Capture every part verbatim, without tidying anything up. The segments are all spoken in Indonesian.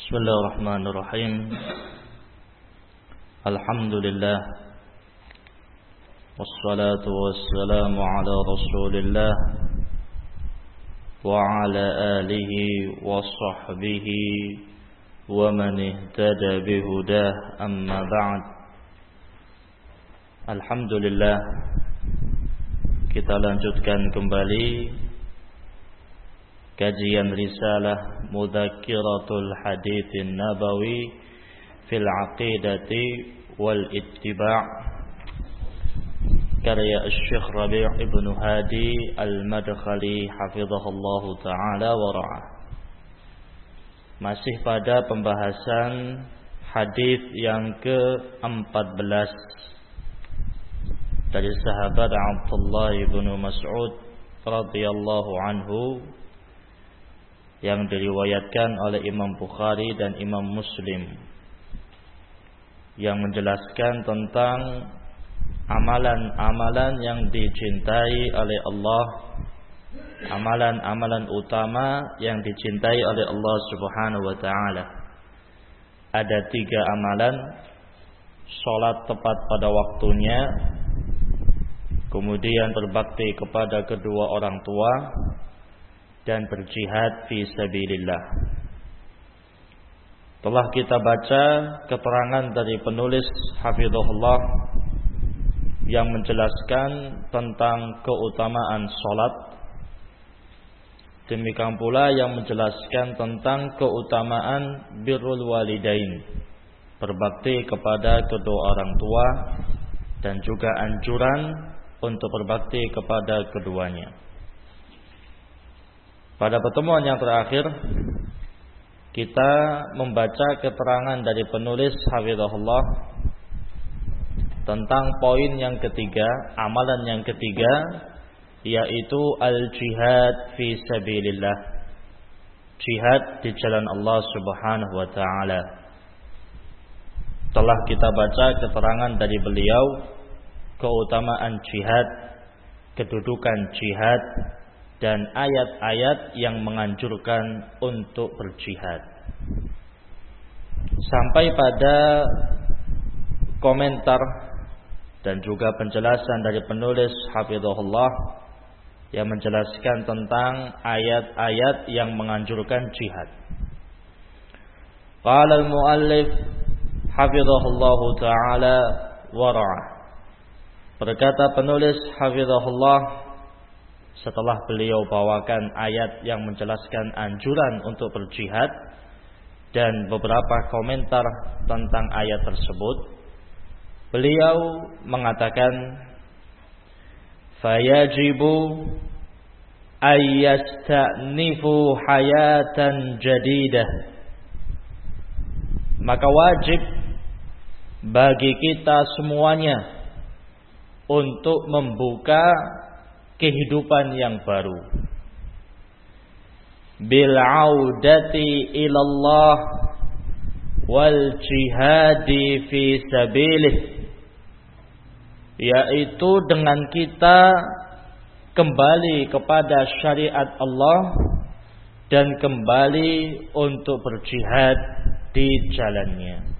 Bismillahirrahmanirrahim. Alhamdulillah. Wassalatu wassalamu ala Rasulillah wa ala alihi wa sahbihi wa man ihtada bihudah, amma ba'd. Alhamdulillah, kita lanjutkan kembali kajian risalah Mudzakkiratul Haditsin Nabawi fil Aqidati wal Ittiba' karya Syekh Rabi' Ibn Hadi Al-Madkhali hafizahullahu ta'ala wa ra'ah. Masih pada pembahasan hadis yang ke empat belas dari sahabat Abdullah bin Mas'ud radhiyallahu anhu, yang diriwayatkan oleh Imam Bukhari dan Imam Muslim, yang menjelaskan tentang amalan-amalan yang dicintai oleh Allah, amalan-amalan utama yang dicintai oleh Allah Subhanahu wa ta'ala. Ada tiga amalan: sholat tepat pada waktunya, kemudian berbakti kepada kedua orang tua, dan berjihad fi sabilillah. Telah kita baca keterangan dari penulis hafizahullah yang menjelaskan tentang keutamaan salat. Demikian pula yang menjelaskan tentang keutamaan birrul walidain, berbakti kepada kedua orang tua, dan juga anjuran untuk berbakti kepada keduanya. Pada pertemuan yang terakhir, kita membaca keterangan dari penulis hafizahullah tentang poin yang ketiga, amalan yang ketiga, yaitu al-jihad fi sabilillah, jihad di jalan Allah Subhanahu wa ta'ala. Telah kita baca keterangan dari beliau keutamaan jihad, kedudukan jihad, dan ayat-ayat yang menganjurkan untuk berjihad, sampai pada komentar dan juga penjelasan dari penulis hafizahullah yang menjelaskan tentang ayat-ayat yang menganjurkan jihad. Qala al-muallif hafizahullah ta'ala wa ra'ah. Berkata penulis hafizahullah setelah beliau bawakan ayat yang menjelaskan anjuran untuk berjihad dan beberapa komentar tentang ayat tersebut, beliau mengatakan, fayajibu ayyasta'nifu hayatan jadidah, maka wajib bagi kita semuanya untuk membuka kehidupan yang baru, bil audati ilallah wal jihadi fi sabilih, yaitu dengan kita kembali kepada syariat Allah dan kembali untuk berjihad di jalannya.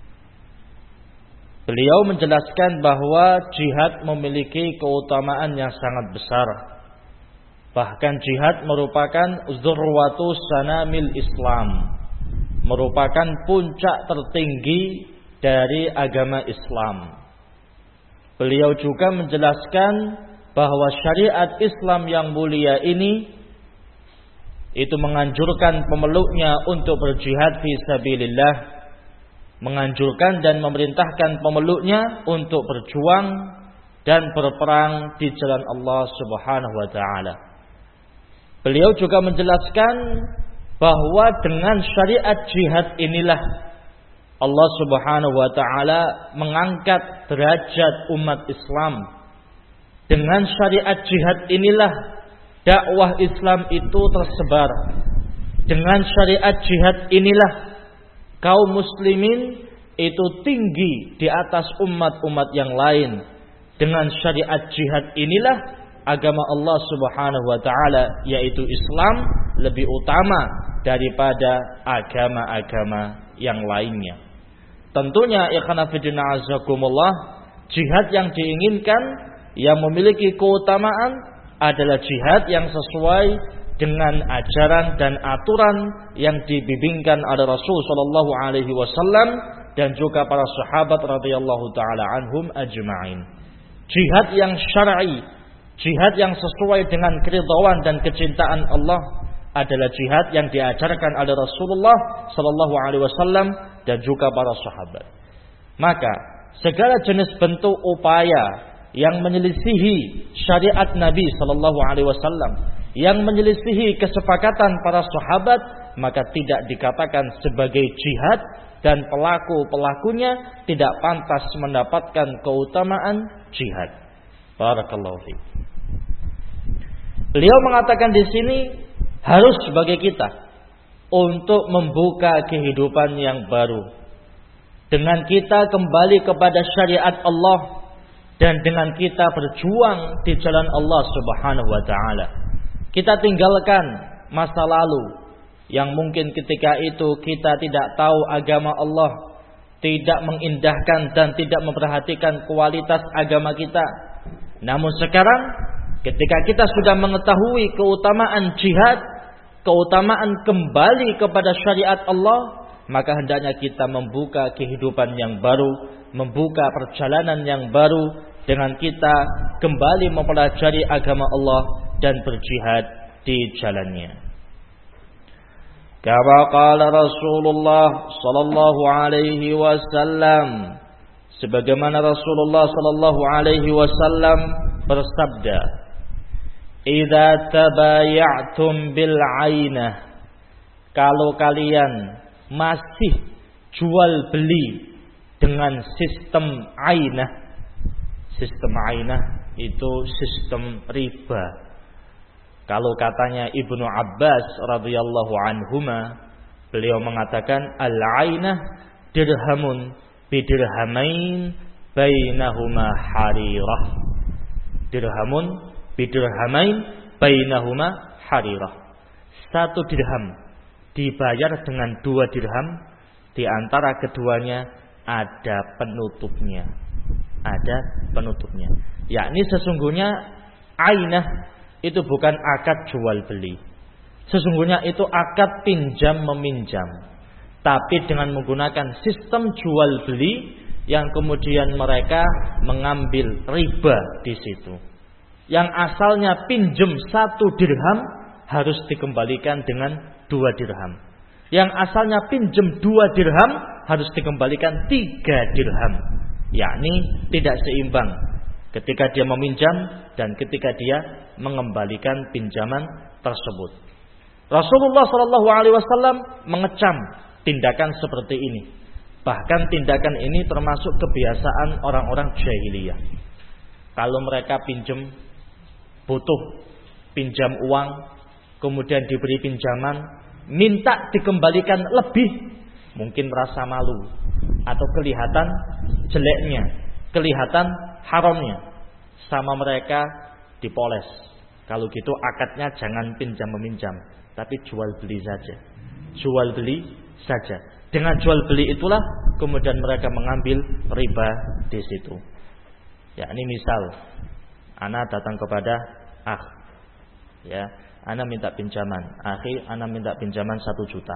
Beliau menjelaskan bahwa jihad memiliki keutamaan yang sangat besar. Bahkan jihad merupakan zurwatu sanamil Islam, merupakan puncak tertinggi dari agama Islam. Beliau juga menjelaskan bahwa syariat Islam yang mulia ini itu menganjurkan pemeluknya untuk berjihad fi sabilillah, menganjurkan dan memerintahkan pemeluknya untuk berjuang dan berperang di jalan Allah Subhanahu wa ta'ala. Beliau juga menjelaskan bahwa dengan syariat jihad inilah Allah Subhanahu wa ta'ala mengangkat derajat umat Islam. Dengan syariat jihad inilah dakwah Islam itu tersebar. Dengan syariat jihad inilah kaum muslimin itu tinggi di atas umat-umat yang lain. Dengan syariat jihad inilah agama Allah Subhanahu wa ta'ala, yaitu Islam, lebih utama daripada agama-agama yang lainnya. Tentunya ikhwan fillah azakumullah, jihad yang diinginkan yang memiliki keutamaan adalah jihad yang sesuai dengan ajaran dan aturan yang dibimbingkan oleh Rasul sallallahu alaihi wasallam dan juga para sahabat radhiyallahu taala anhum ajma'in. Jihad yang syar'i, jihad yang sesuai dengan keridhaan dan kecintaan Allah adalah jihad yang diajarkan oleh Rasulullah sallallahu alaihi wasallam dan juga para sahabat. Maka segala jenis bentuk upaya yang menyelisihi syariat Nabi sallallahu alaihi wasallam, yang menyelisihi kesepakatan para sahabat, maka tidak dikatakan sebagai jihad dan pelaku-pelakunya tidak pantas mendapatkan keutamaan jihad. Barakallahu fiik. Beliau mengatakan di sini harus bagi kita untuk membuka kehidupan yang baru dengan kita kembali kepada syariat Allah dan dengan kita berjuang di jalan Allah Subhanahu wa taala. Kita tinggalkan masa lalu yang mungkin ketika itu kita tidak tahu agama Allah, tidak mengindahkan dan tidak memperhatikan kualitas agama kita. Namun sekarang ketika kita sudah mengetahui keutamaan jihad, keutamaan kembali kepada syariat Allah, maka hendaknya kita membuka kehidupan yang baru, membuka perjalanan yang baru dengan kita kembali mempelajari agama Allah dan berjihad di jalannya. Kama qala Rasulullah sallallahu alaihi wasallam, sebagaimana Rasulullah sallallahu alaihi wasallam bersabda, "Idza tabaya'tum bil 'ainah," kalau kalian masih jual beli dengan sistem ainah. Sistem ainah itu sistem riba. Kalau katanya Ibnu Abbas radhiyallahu anhuma, beliau mengatakan al-ainah dirhamun bidirhamain bainahuma harirah. Dirhamun bidirhamain bainahuma harirah. Satu dirham dibayar dengan dua dirham, di antara keduanya ada penutupnya. Ada penutupnya. Yakni sesungguhnya ainah itu bukan akad jual beli. Sesungguhnya itu akad pinjam meminjam. Tapi dengan menggunakan sistem jual beli yang kemudian mereka mengambil riba di situ. Yang asalnya pinjam satu dirham harus dikembalikan dengan dua dirham. Yang asalnya pinjam dua dirham harus dikembalikan tiga dirham. Yakni tidak seimbang ketika dia meminjam dan ketika dia mengembalikan pinjaman tersebut. Rasulullah shallallahu alaihi wasallam mengecam tindakan seperti ini. Bahkan tindakan ini termasuk kebiasaan orang-orang jahiliyah. Kalau mereka pinjam, butuh pinjam uang, kemudian diberi pinjaman, minta dikembalikan lebih, mungkin merasa malu atau kelihatan jeleknya, kelihatan haramnya, sama mereka dipoles. Kalau gitu akadnya jangan pinjam meminjam, tapi jual beli saja. Jual beli saja. Dengan jual beli itulah kemudian mereka mengambil riba di situ. Ya, ini misal ana datang kepada akh, ya, ana minta pinjaman, akhi, ana minta pinjaman satu juta.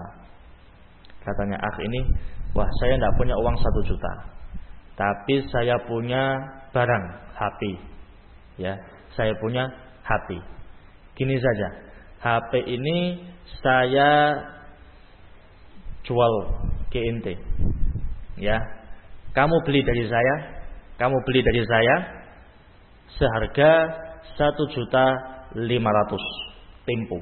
Katanya akh ini, wah saya tidak punya uang satu juta, tapi saya punya barang H P, ya, saya punya H P. Gini saja, H P ini saya jual ke ente, ya, kamu beli dari saya, kamu beli dari saya seharga satu juta lima ratus, tempo.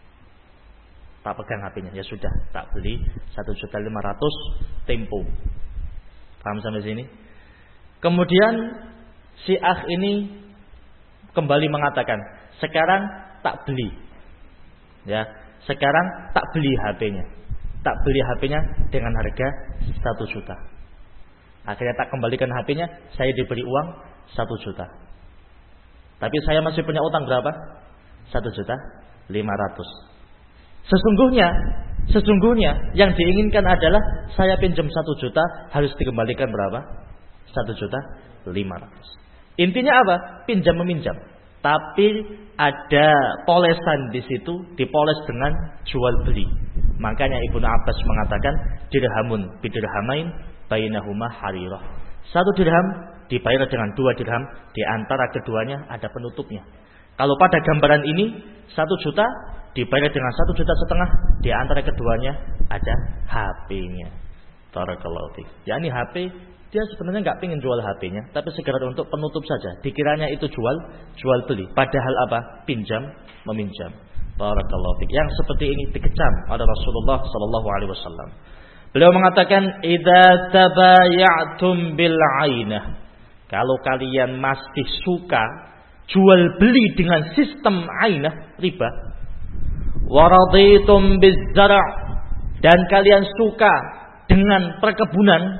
Tak pegang H P-nya, ya sudah, tak beli satu juta lima ratus tempo. Paham sampai sini? Kemudian si akh ini kembali mengatakan, sekarang tak beli, ya, sekarang tak beli H P-nya, tak beli H P-nya dengan harga satu juta. Akhirnya tak kembalikan H P-nya, saya diberi uang satu juta. Tapi saya masih punya utang berapa? satu juta lima ratus. Sesungguhnya Sesungguhnya yang diinginkan adalah saya pinjam satu juta harus dikembalikan berapa? Satu juta lima ratus. Intinya apa? Pinjam meminjam. Tapi ada polesan di situ, dipoles dengan jual beli. Makanya Ibnu Abbas mengatakan dirhamun bidirhamain bainahuma harirah. Satu dirham dibayar dengan dua dirham, di antara keduanya ada penutupnya. Kalau pada gambaran ini satu juta dibayar dengan satu juta setengah, di antara keduanya ada H P-nya. Barakallahu fiik. Ya ini H P dia sebenarnya nggak pengen jual H P-nya, tapi sekedar untuk penutup saja. Dikiranya itu jual jual beli, padahal apa? Pinjam meminjam. Barakallahu fiik. Yang seperti ini dikecam oleh Rasulullah sallallahu alaihi wasallam. Beliau mengatakan, "Idza tabaya'tum bil 'ainah." Kalau kalian masih suka jual beli dengan sistem 'ainah, riba. Wa raditum biz zar', dan kalian suka dengan perkebunan.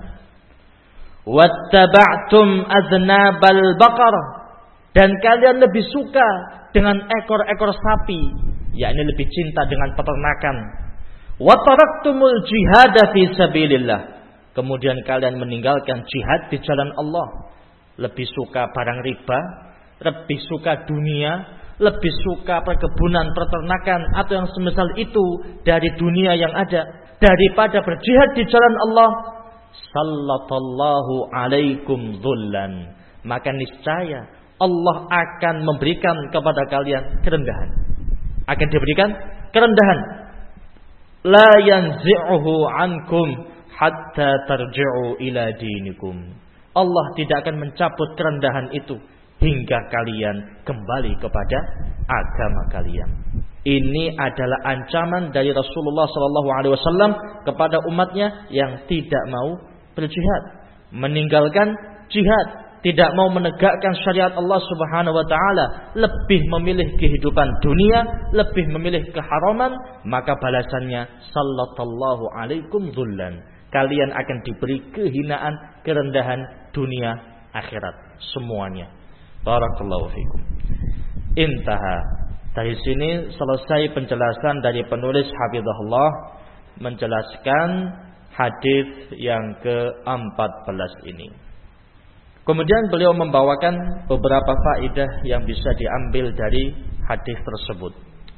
Wattaba'tum aznabal baqar, dan kalian lebih suka dengan ekor-ekor sapi, yakni lebih cinta dengan peternakan. Wa taraktumul jihad fi sabilillah, kemudian kalian meninggalkan jihad di jalan Allah. Lebih suka barang riba, lebih suka dunia, lebih suka perkebunan, peternakan atau yang semisal itu dari dunia yang ada daripada berjihad di jalan Allah. Sallallahu alaikum dhullan, maka niscaya Allah akan memberikan kepada kalian kerendahan. Akan diberikan kerendahan. La yanzi'uhu ankum hatta tarji'u ila dinikum. Allah tidak akan mencabut kerendahan itu hingga kalian kembali kepada agama kalian. Ini adalah ancaman dari Rasulullah sallallahu alaihi wasallam kepada umatnya yang tidak mau berjihad, meninggalkan jihad, tidak mau menegakkan syariat Allah Subhanahu wa taala, lebih memilih kehidupan dunia, lebih memilih keharaman, maka balasannya sallallahu alaikum dhullan. Kalian akan diberi kehinaan, kerendahan dunia akhirat semuanya. Barakallahu fikum. Intaha. Dari sini selesai penjelasan dari penulis hafizahullah menjelaskan hadis yang keempat belas ini. Kemudian beliau membawakan beberapa faedah yang bisa diambil dari hadis tersebut.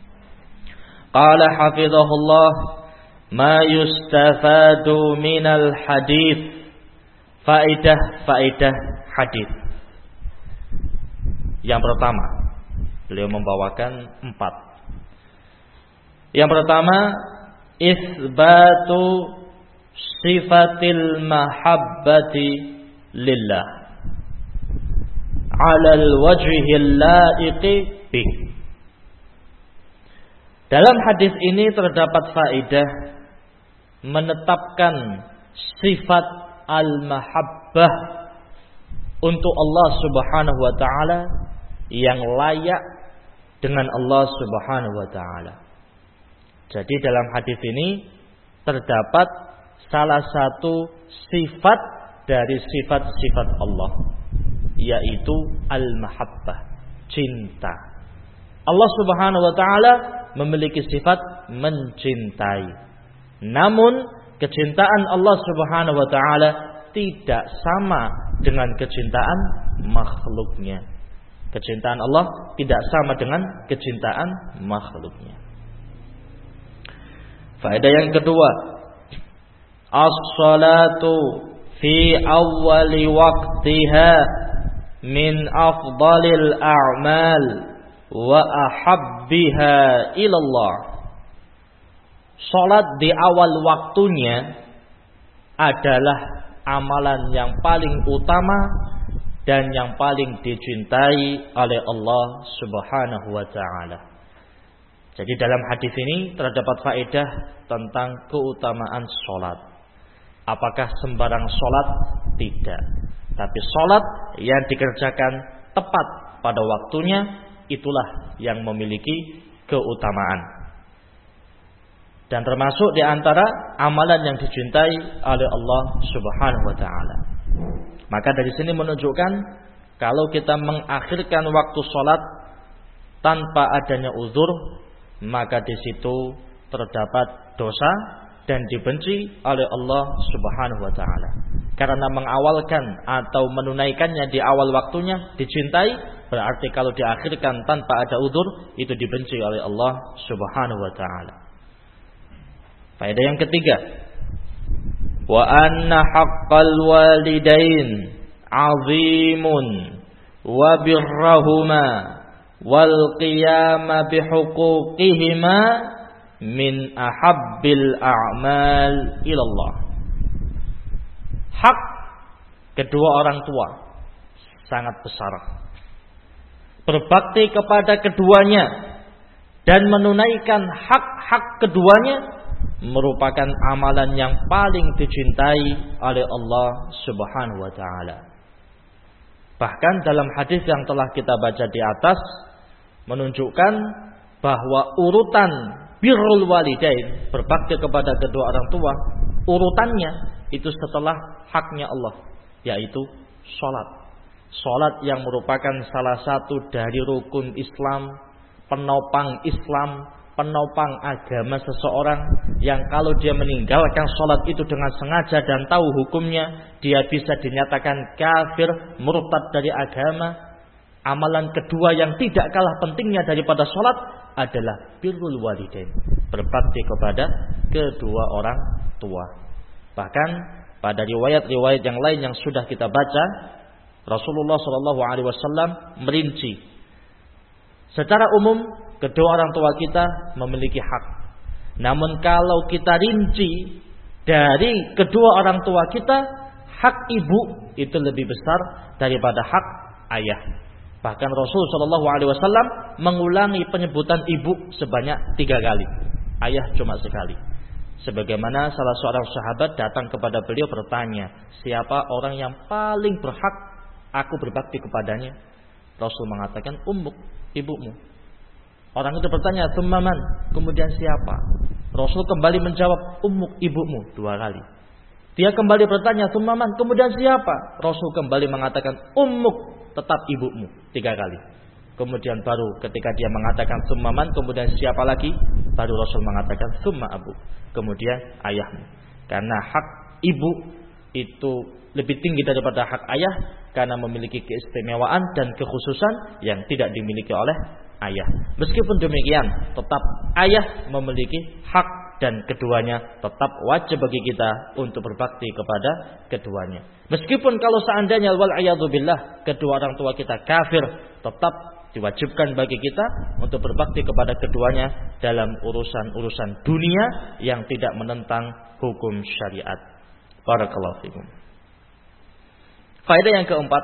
Qala hafizahullah, ma yustafadu minal hadis. Faedah-faedah hadis. Yang pertama, beliau membawakan empat. Yang pertama, isbatu sifatil mahabbati lillah alal wajhil laiqi bih. Dalam hadis ini terdapat faedah menetapkan sifat al-mahabbah untuk Allah Subhanahu wa taala yang layak dengan Allah Subhanahu wa taala. Jadi dalam hadis ini terdapat salah satu sifat dari sifat-sifat Allah, yaitu al-mahabbah, cinta. Allah Subhanahu wa taala memiliki sifat mencintai. Namun kecintaan Allah Subhanahu wa taala tidak sama dengan kecintaan makhluknya. Kecintaan Allah tidak sama dengan kecintaan makhluknya. Faedah yang kedua, as-salatu fi awwali waqtiha min afdalil a'mal wa ahabbiha ilallah. Salat di awal waktunya adalah amalan yang paling utama dan yang paling dicintai oleh Allah Subhanahu wa taala. Jadi dalam hadis ini terdapat faedah tentang keutamaan salat. Apakah sembarang salat? Tidak. Tapi salat yang dikerjakan tepat pada waktunya, itulah yang memiliki keutamaan. Dan termasuk di antara amalan yang dicintai oleh Allah Subhanahu wa taala. Maka dari sini menunjukkan kalau kita mengakhirkan waktu salat tanpa adanya uzur, maka di situ terdapat dosa dan dibenci oleh Allah Subhanahu wa taala. Karena mengawalkan atau menunaikannya di awal waktunya dicintai, berarti kalau diakhirkan tanpa ada udzur itu dibenci oleh Allah Subhanahu wa taala. Faedah yang ketiga, wa anna haqqal walidain 'azimun wa birrahuma wal qiyama bihuquqihima min ahabbil a'mal ilallah. Hak kedua orang tua sangat besar. Berbakti kepada keduanya dan menunaikan hak-hak keduanya merupakan amalan yang paling dicintai oleh Allah Subhanahu wa taala. Bahkan dalam hadis yang telah kita baca di atas menunjukkan bahwa urutan birrul walidain, berbakti kepada kedua orang tua, urutannya itu setelah haknya Allah, yaitu sholat. Sholat yang merupakan salah satu dari rukun Islam, penopang Islam, penopang agama seseorang, yang kalau dia meninggalkan sholat itu dengan sengaja dan tahu hukumnya, dia bisa dinyatakan kafir, murtad dari agama. Amalan kedua yang tidak kalah pentingnya daripada sholat adalah birrul walidain, berbakti kepada kedua orang tua. Bahkan pada riwayat-riwayat yang lain yang sudah kita baca, Rasulullah shallallahu alaihi wasallam merinci secara umum kedua orang tua kita memiliki hak. Namun kalau kita rinci dari kedua orang tua kita, hak ibu itu lebih besar daripada hak ayah. Bahkan Rasul shallallahu alaihi wasallam mengulangi penyebutan ibu sebanyak tiga kali, ayah cuma sekali. Sebagaimana salah seorang sahabat datang kepada beliau bertanya, siapa orang yang paling berhak aku berbakti kepadanya? Rasul mengatakan, ummuk, ibumu. Orang itu bertanya, tsumma man? Kemudian siapa? Rasul kembali menjawab, ummuk, ibumu, dua kali. Dia kembali bertanya, tsumma man? Kemudian siapa? Rasul kembali mengatakan, ummuk, tetap ibumu, tiga kali. Kemudian baru ketika dia mengatakan tsumma man, kemudian siapa lagi? Baru Rasul mengatakan tsumma abu, kemudian ayahmu. Karena hak ibu itu lebih tinggi daripada hak ayah, karena memiliki keistimewaan dan kekhususan yang tidak dimiliki oleh ayah. Meskipun demikian, tetap ayah memiliki hak dan keduanya tetap wajib bagi kita untuk berbakti kepada keduanya. Meskipun kalau seandainya wal a'yadu billah kedua orang tua kita kafir, tetap diwajibkan bagi kita untuk berbakti kepada keduanya dalam urusan-urusan dunia yang tidak menentang hukum syariat. Barakallahu fikum. Faedah yang keempat,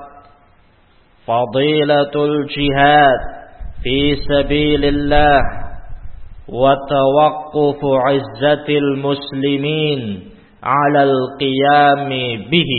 fadilatul jihad fi sabilillah wa tawaqqufu izzatil muslimin 'alal qiyami bihi.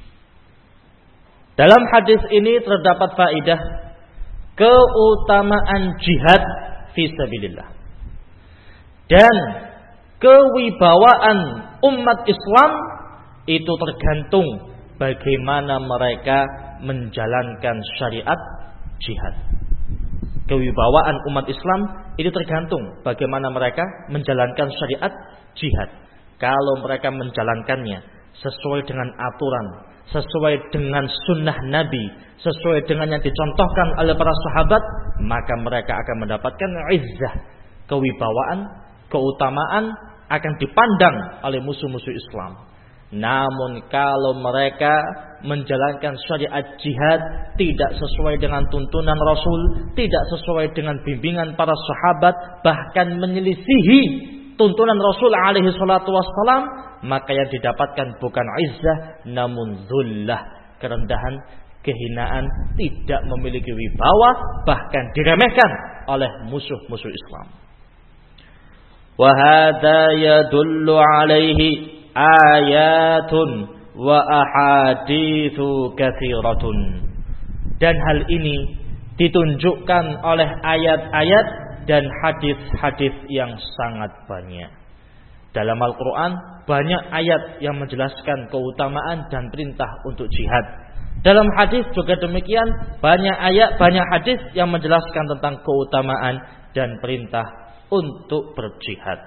Dalam hadis ini terdapat faedah keutamaan jihad fisabilillah dan kewibawaan umat Islam itu tergantung bagaimana mereka menjalankan syariat jihad. Kewibawaan umat Islam itu tergantung bagaimana mereka menjalankan syariat jihad. Kalau mereka menjalankannya sesuai dengan aturan, sesuai dengan sunnah Nabi, sesuai dengan yang dicontohkan oleh para sahabat, maka mereka akan mendapatkan izzah, kewibawaan, keutamaan akan dipandang oleh musuh-musuh Islam. Namun kalau mereka menjalankan syariat jihad tidak sesuai dengan tuntunan Rasul, tidak sesuai dengan bimbingan para sahabat, bahkan menyelisihi tuntunan Rasul alaihi salatu wassalam, maka yang didapatkan bukan izzah namun zullah, kerendahan, kehinaan, tidak memiliki wibawa, bahkan diremehkan oleh musuh-musuh Islam. Wa hadza yadullu alaihi ayatun wa ahaditsu katsiratun. Dan hal ini ditunjukkan oleh ayat-ayat dan hadis-hadis yang sangat banyak. Dalam Al-Quran banyak ayat yang menjelaskan keutamaan dan perintah untuk jihad. Dalam hadis juga demikian, banyak ayat, banyak hadis yang menjelaskan tentang keutamaan dan perintah untuk berjihad.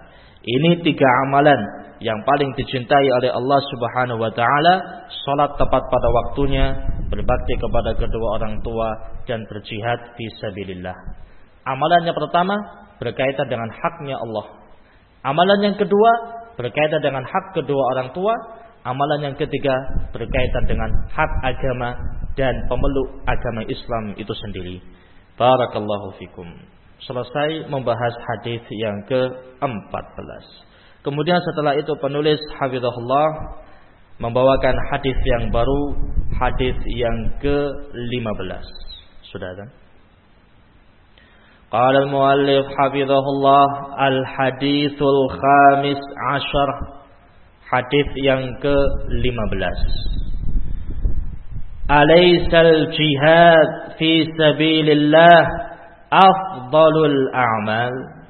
Ini tiga amalan yang paling dicintai oleh Allah Subhanahu wa taala: salat tepat pada waktunya, berbakti kepada kedua orang tua, dan berjihad fisabilillah. Amalan yang pertama berkaitan dengan haknya Allah. Amalan yang kedua berkaitan dengan hak kedua orang tua. Amalan yang ketiga berkaitan dengan hak agama dan pemeluk agama Islam itu sendiri. Barakallahu fikum. Selesai membahas hadis yang keempat belas. Kemudian setelah itu penulis hafizahullah membawakan hadis yang baru, hadis yang ke lima belas. Sudah kan? Qala al-muallif hafizahullah al-haditsul khamis ashar, hadis yang ke lima belas. Alaysal jihad fi sabilillah afdalul a'mal?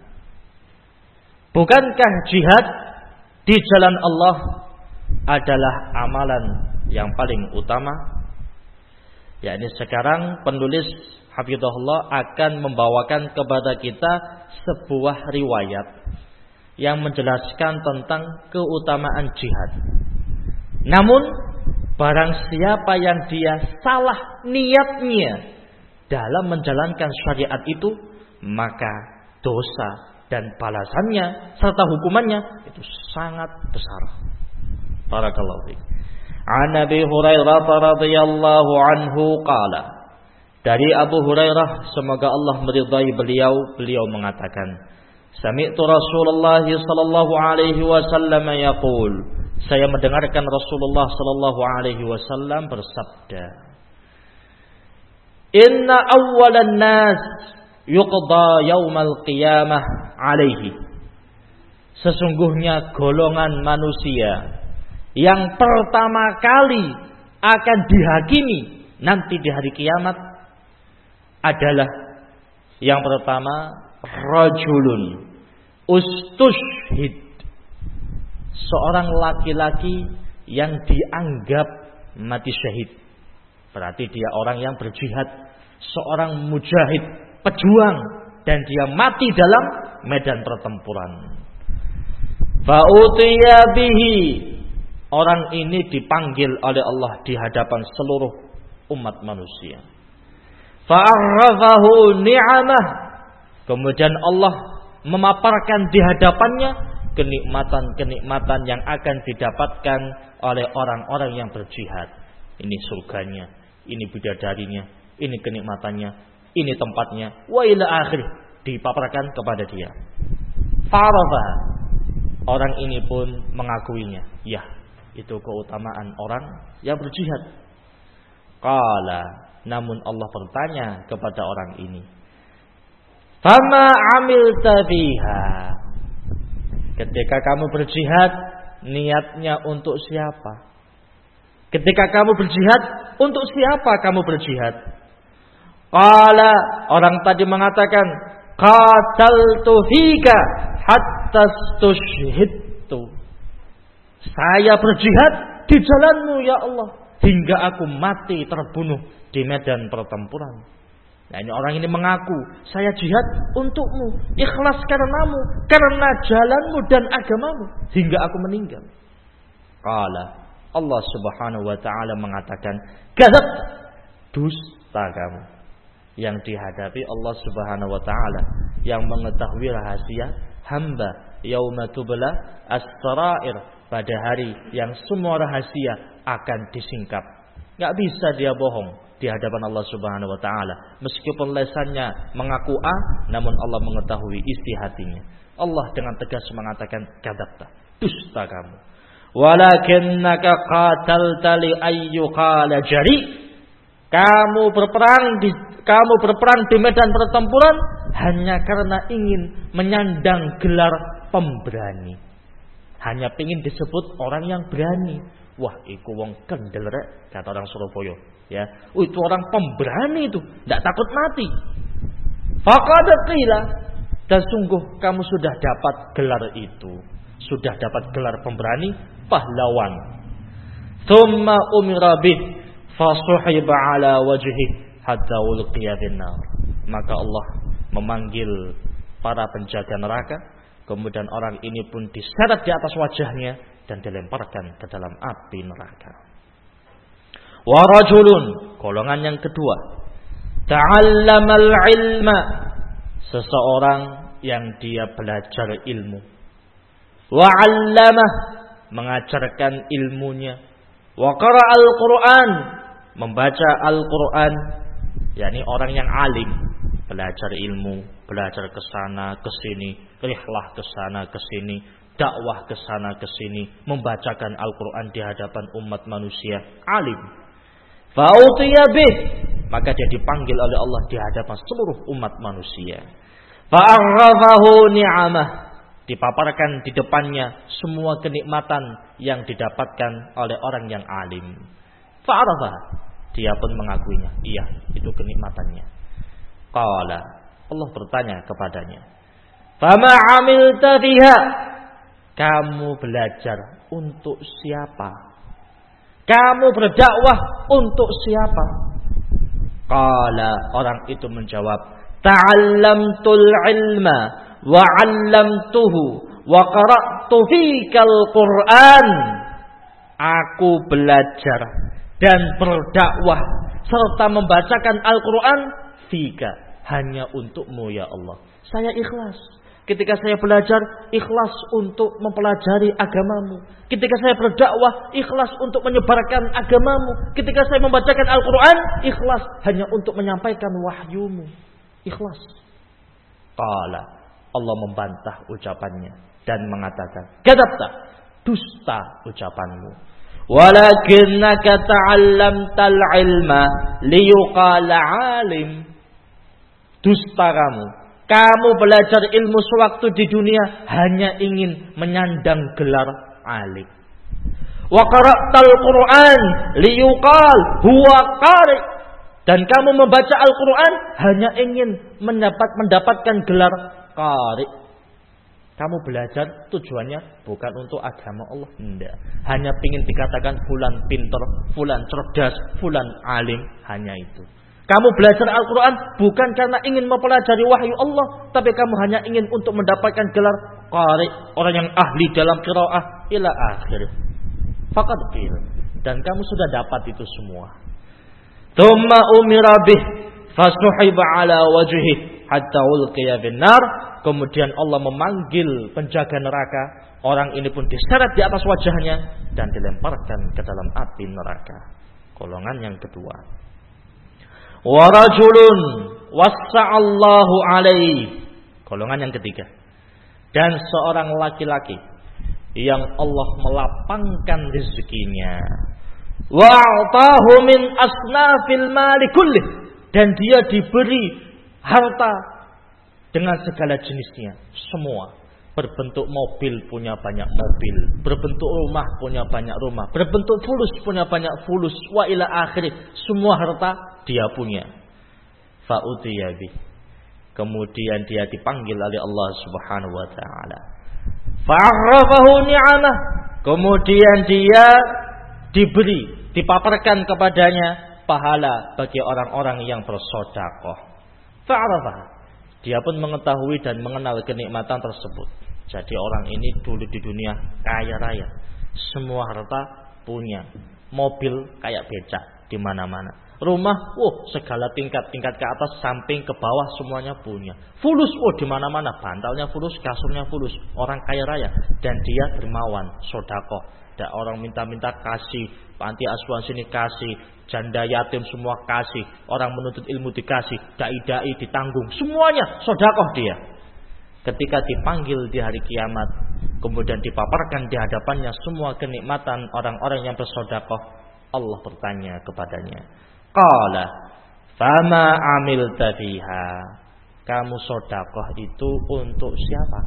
Bukankah jihad di jalan Allah adalah amalan yang paling utama? Ya, ini sekarang penulis hafizahullah akan membawakan kepada kita sebuah riwayat yang menjelaskan tentang keutamaan jihad. Namun barang siapa yang dia salah niatnya dalam menjalankan syariat itu, maka dosa dan balasannya serta hukumannya itu sangat besar. Barakallahu fiik. An Abi Hurairah radhiyallahu anhu qala, dari Abu Hurairah semoga Allah meridai beliau, beliau mengatakan, sami'tu Rasulullah sallallahu alaihi wasallam yaqul, saya mendengarkan Rasulullah sallallahu alaihi wasallam bersabda, inna awwalan nas yuqda yaumal qiyamah alaihi, sesungguhnya golongan manusia yang pertama kali akan dihakimi nanti di hari kiamat adalah yang pertama, rajulun ustushhid, seorang laki-laki yang dianggap mati syahid. Berarti dia orang yang berjihad, seorang mujahid, pejuang, dan dia mati dalam medan pertempuran. Fa'utiya bihi, orang ini dipanggil oleh Allah di hadapan seluruh umat manusia. Fa'arrafahu ni'amah, kemudian Allah memaparkan di hadapannya kenikmatan-kenikmatan yang akan didapatkan oleh orang-orang yang berjihad. Ini surganya, ini bidadarinya, ini kenikmatannya, ini tempatnya, wa ila akhir, dipaparkan kepada dia. Fa'arafa, orang ini pun mengakuinya. Ya, itu keutamaan orang yang berjihad. Qala, namun Allah bertanya kepada orang ini, fama amilta biha, ketika kamu berjihad, niatnya untuk siapa? Ketika kamu berjihad, untuk siapa kamu berjihad? Qala, orang tadi mengatakan, qataltu fika hatta stushhidtu, saya berjihad di jalanmu ya Allah hingga aku mati terbunuh di medan pertempuran. Nah, ini orang ini mengaku, saya jihad untukmu, ikhlas karenamu, karena jalanmu dan agamamu hingga aku meninggal. Qala, Allah Subhanahu wa taala mengatakan, kadzab, dusta kamu. Yang dihadapi Allah Subhanahu wa taala yang mengetahui rahasia hamba, yauma tubla as-sarair, pada hari yang semua rahasia akan disingkap. Enggak bisa dia bohong di hadapan Allah Subhanahu wa taala. Meskipun lesannya mengaku A, namun Allah mengetahui isi hatinya. Allah dengan tegas mengatakan, kadzabta, dusta kamu. Walakinnaka qatalta li ayyuqala jari, kamu berperang di kamu berperang di medan pertempuran hanya karena ingin menyandang gelar pemberani. Hanya ingin disebut orang yang berani. Wah, iku wong kendel rek, kata orang Surabaya. Ya, oh, itu orang pemberani itu, tidak takut mati. Faqad qila, dan sungguh kamu sudah dapat gelar itu, sudah dapat gelar pemberani, pahlawan. Tsumma umira bih fasuhiba ala wajhi hatta ulqiya finnar. Maka Allah memanggil para penjaga neraka, Kemudian orang ini pun diseret di atas wajahnya dan dilemparkan ke dalam api neraka. Wa rajulun, golongan yang kedua, ta'allamal ilma, seseorang yang dia belajar ilmu. Wa 'allamah, mengajarkan ilmunya. Wa qara'al Qur'an, membaca Al-Qur'an, yakni orang yang alim, belajar ilmu, belajar ke sana ke sini, rihlah ke sana ke sini, dakwah ke sana ke sini, membacakan Al-Qur'an di hadapan umat manusia, alim. Fa'utiya bih, maka dia dipanggil oleh Allah di hadapan seluruh umat manusia. Fa'arrafahu ni'amah, dipaparkan di depannya semua kenikmatan yang didapatkan oleh orang yang alim. Fa'arrafah, dia pun mengakuinya, iya, itu kenikmatannya. Qala, Allah bertanya kepadanya, fama amilta fiha, kamu belajar untuk siapa? Kamu berdakwah untuk siapa? Qala, orang itu menjawab, ta'allamtul ilma wa 'allamtuhu wa qara'tu fikal Qur'an. Aku belajar dan berdakwah serta membacakan Al-Qur'an fika, hanya untukmu ya Allah. Saya ikhlas. Ketika saya belajar, ikhlas untuk mempelajari agamamu. Ketika saya berdakwah, ikhlas untuk menyebarkan agamamu. Ketika saya membacakan Al-Quran, ikhlas hanya untuk menyampaikan wahyumu. Ikhlas. Qala, Allah membantah ucapannya dan mengatakan, kadzabta, dusta ucapanmu. Walakinnaka ta'allamtal ilma liyuqala 'alim. Dusta kamu. Kamu belajar ilmu sewaktu di dunia hanya ingin menyandang gelar alim. Wa qara'tal Qur'an liyuqal huwa qari. Dan kamu membaca Al-Qur'an hanya ingin mendapat mendapatkan gelar qari. Kamu belajar tujuannya bukan untuk agama Allah, tidak. Hanya ingin dikatakan fulan pintar, fulan cerdas, fulan alim, hanya itu. Kamu belajar Al-Quran bukan karena ingin mempelajari wahyu Allah, tapi kamu hanya ingin untuk mendapatkan gelar qari, orang yang ahli dalam qiraah, ila akhir. Faqad qil, dan kamu sudah dapat itu semua. Tsumma umira bih fasuhiba ala wajhihi hatta ulqiya bin nar. Kemudian Allah memanggil penjaga neraka, orang ini pun diseret di atas wajahnya dan dilemparkan ke dalam api neraka. Golongan yang kedua, wa rajulun wassa'allahu alaihi, golongan yang ketiga, dan seorang laki-laki yang Allah melapangkan rezekinya, wa a'tahu min asnafil mali kullih, dan dia diberi harta dengan segala jenisnya, semua. Berbentuk mobil punya banyak mobil, berbentuk rumah punya banyak rumah, berbentuk fulus punya banyak fulus, wa ila akhir, semua harta dia punya. Fa'utiya bih, kemudian dia dipanggil oleh Allah Subhanahu wa taala. Fa'arrafahu ni'amah, kemudian dia diberi, dipaparkan kepadanya pahala bagi orang-orang yang bersedekah. Fa'arrafah, dia pun mengetahui dan mengenal kenikmatan tersebut. Jadi orang ini dulu di dunia kaya raya, semua harta punya, mobil kayak becak di mana-mana, rumah, oh segala tingkat-tingkat ke atas, samping ke bawah semuanya punya, fulus, oh di mana-mana, bantalnya fulus, kasurnya fulus, orang kaya raya, dan dia dermawan, sedekah. Dan orang minta-minta kasih, panti asuhan sini kasih, janda yatim semua kasih, orang menuntut ilmu dikasih, dai-dai ditanggung, semuanya sedekah dia. Ketika dipanggil di hari kiamat, kemudian dipaparkan di hadapannya semua kenikmatan orang-orang yang bersedekah, Allah bertanya kepadanya, qala fama amilta fiha, kamu sedekah itu untuk siapa?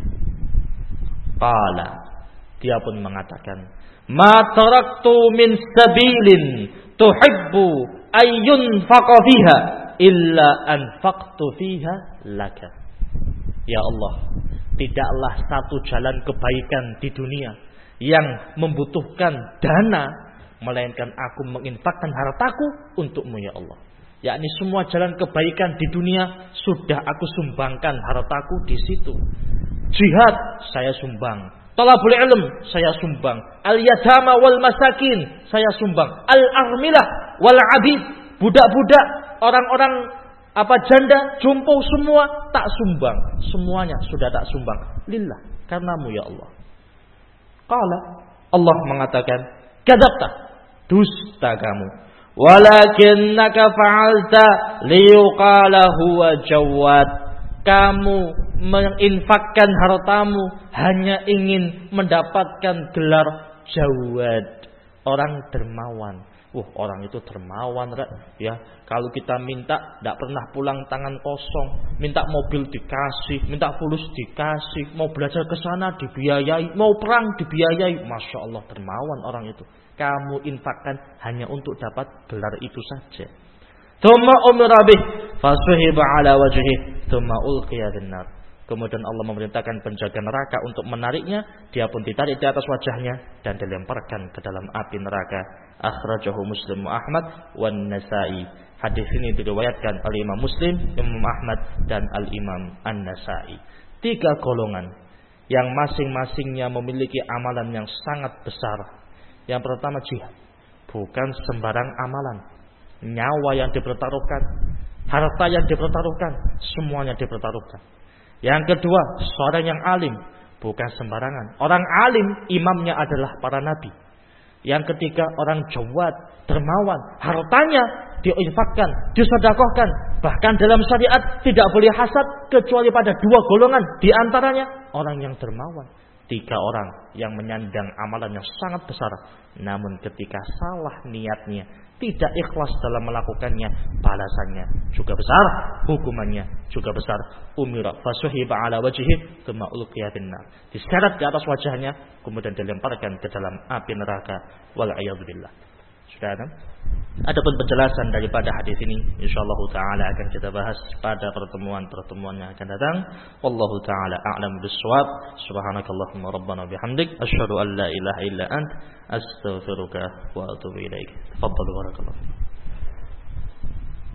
Qala, dia pun mengatakan, ma taraktu min sabilin tuhibbu ayyunfaqa fiha illa anfaqtu fiha laka. Ya Allah, tidaklah satu jalan kebaikan di dunia yang membutuhkan dana, melainkan aku menginfakkan hartaku untukmu ya Allah. Yakni semua jalan kebaikan di dunia sudah aku sumbangkan hartaku di situ. Jihad saya sumbang. Talabul ilm saya sumbang. Al-yatama wal masakin saya sumbang. Al-armilah wal abid, budak-budak, orang-orang apa janda, jompo semua tak sumbang. Semuanya sudah tak sumbang. Lillah, karenamu ya Allah. Qala, Allah mengatakan, kadzabta, dusta kamu. Walakinnaka fa'alta liyuqala huwa jawad. Kamu menginfakkan hartamu hanya ingin mendapatkan gelar jawad, orang dermawan. Wah, orang itu dermawan, ya. Kalau kita minta, tidak pernah pulang tangan kosong. Minta mobil dikasih, minta fulus dikasih, mau belajar ke sana dibiayai, mau perang dibiayai. Masya Allah, dermawan orang itu. Kamu infakkan hanya untuk dapat gelar itu saja. Tsumma umira bih fasuhiba ala wajhihi tsumma ulqiya finnar. Kemudian Allah memerintahkan penjaga neraka untuk menariknya, dia pun ditarik di atas wajahnya dan dilemparkan ke dalam api neraka. Akhrajahu Muslim wa Ahmad wan Nasa'i. Hadis ini diriwayatkan oleh Imam Muslim, Imam Ahmad dan Al-Imam An-Nasa'i. Tiga golongan yang masing-masingnya memiliki amalan yang sangat besar. Yang pertama jihad, bukan sembarang amalan. Nyawa yang dipertaruhkan, harta yang dipertaruhkan, semuanya dipertaruhkan. Yang kedua, seorang yang alim, bukan sembarangan. Orang alim, imamnya adalah para nabi. Yang ketiga, orang jawad, dermawan, hartanya diinfakkan, disedekahkan. Bahkan dalam syariat tidak boleh hasad kecuali pada dua golongan. Di antaranya orang yang dermawan. Tiga orang yang menyandang amalan yang sangat besar, namun ketika salah niatnya, tidak ikhlas dalam melakukannya, balasannya juga besar, hukumannya juga besar. Umira fasuhiba ala wajhihi tsumma ulqiya finnar. Diseret di atas wajahnya, kemudian dilemparkan ke dalam api neraka. Wal a'yadu billah. Sudah ada? Adapun penjelasan daripada hadis ini insyaallah taala akan kita bahas pada pertemuan-pertemuan yang akan datang. Wallahu taala a'lam bissawab. Subhanakallahumma rabbana bihamdik asyhadu an la ilaha illa ant astaghfiruka wa atubu ilaik. Tafadhalu barakallahu.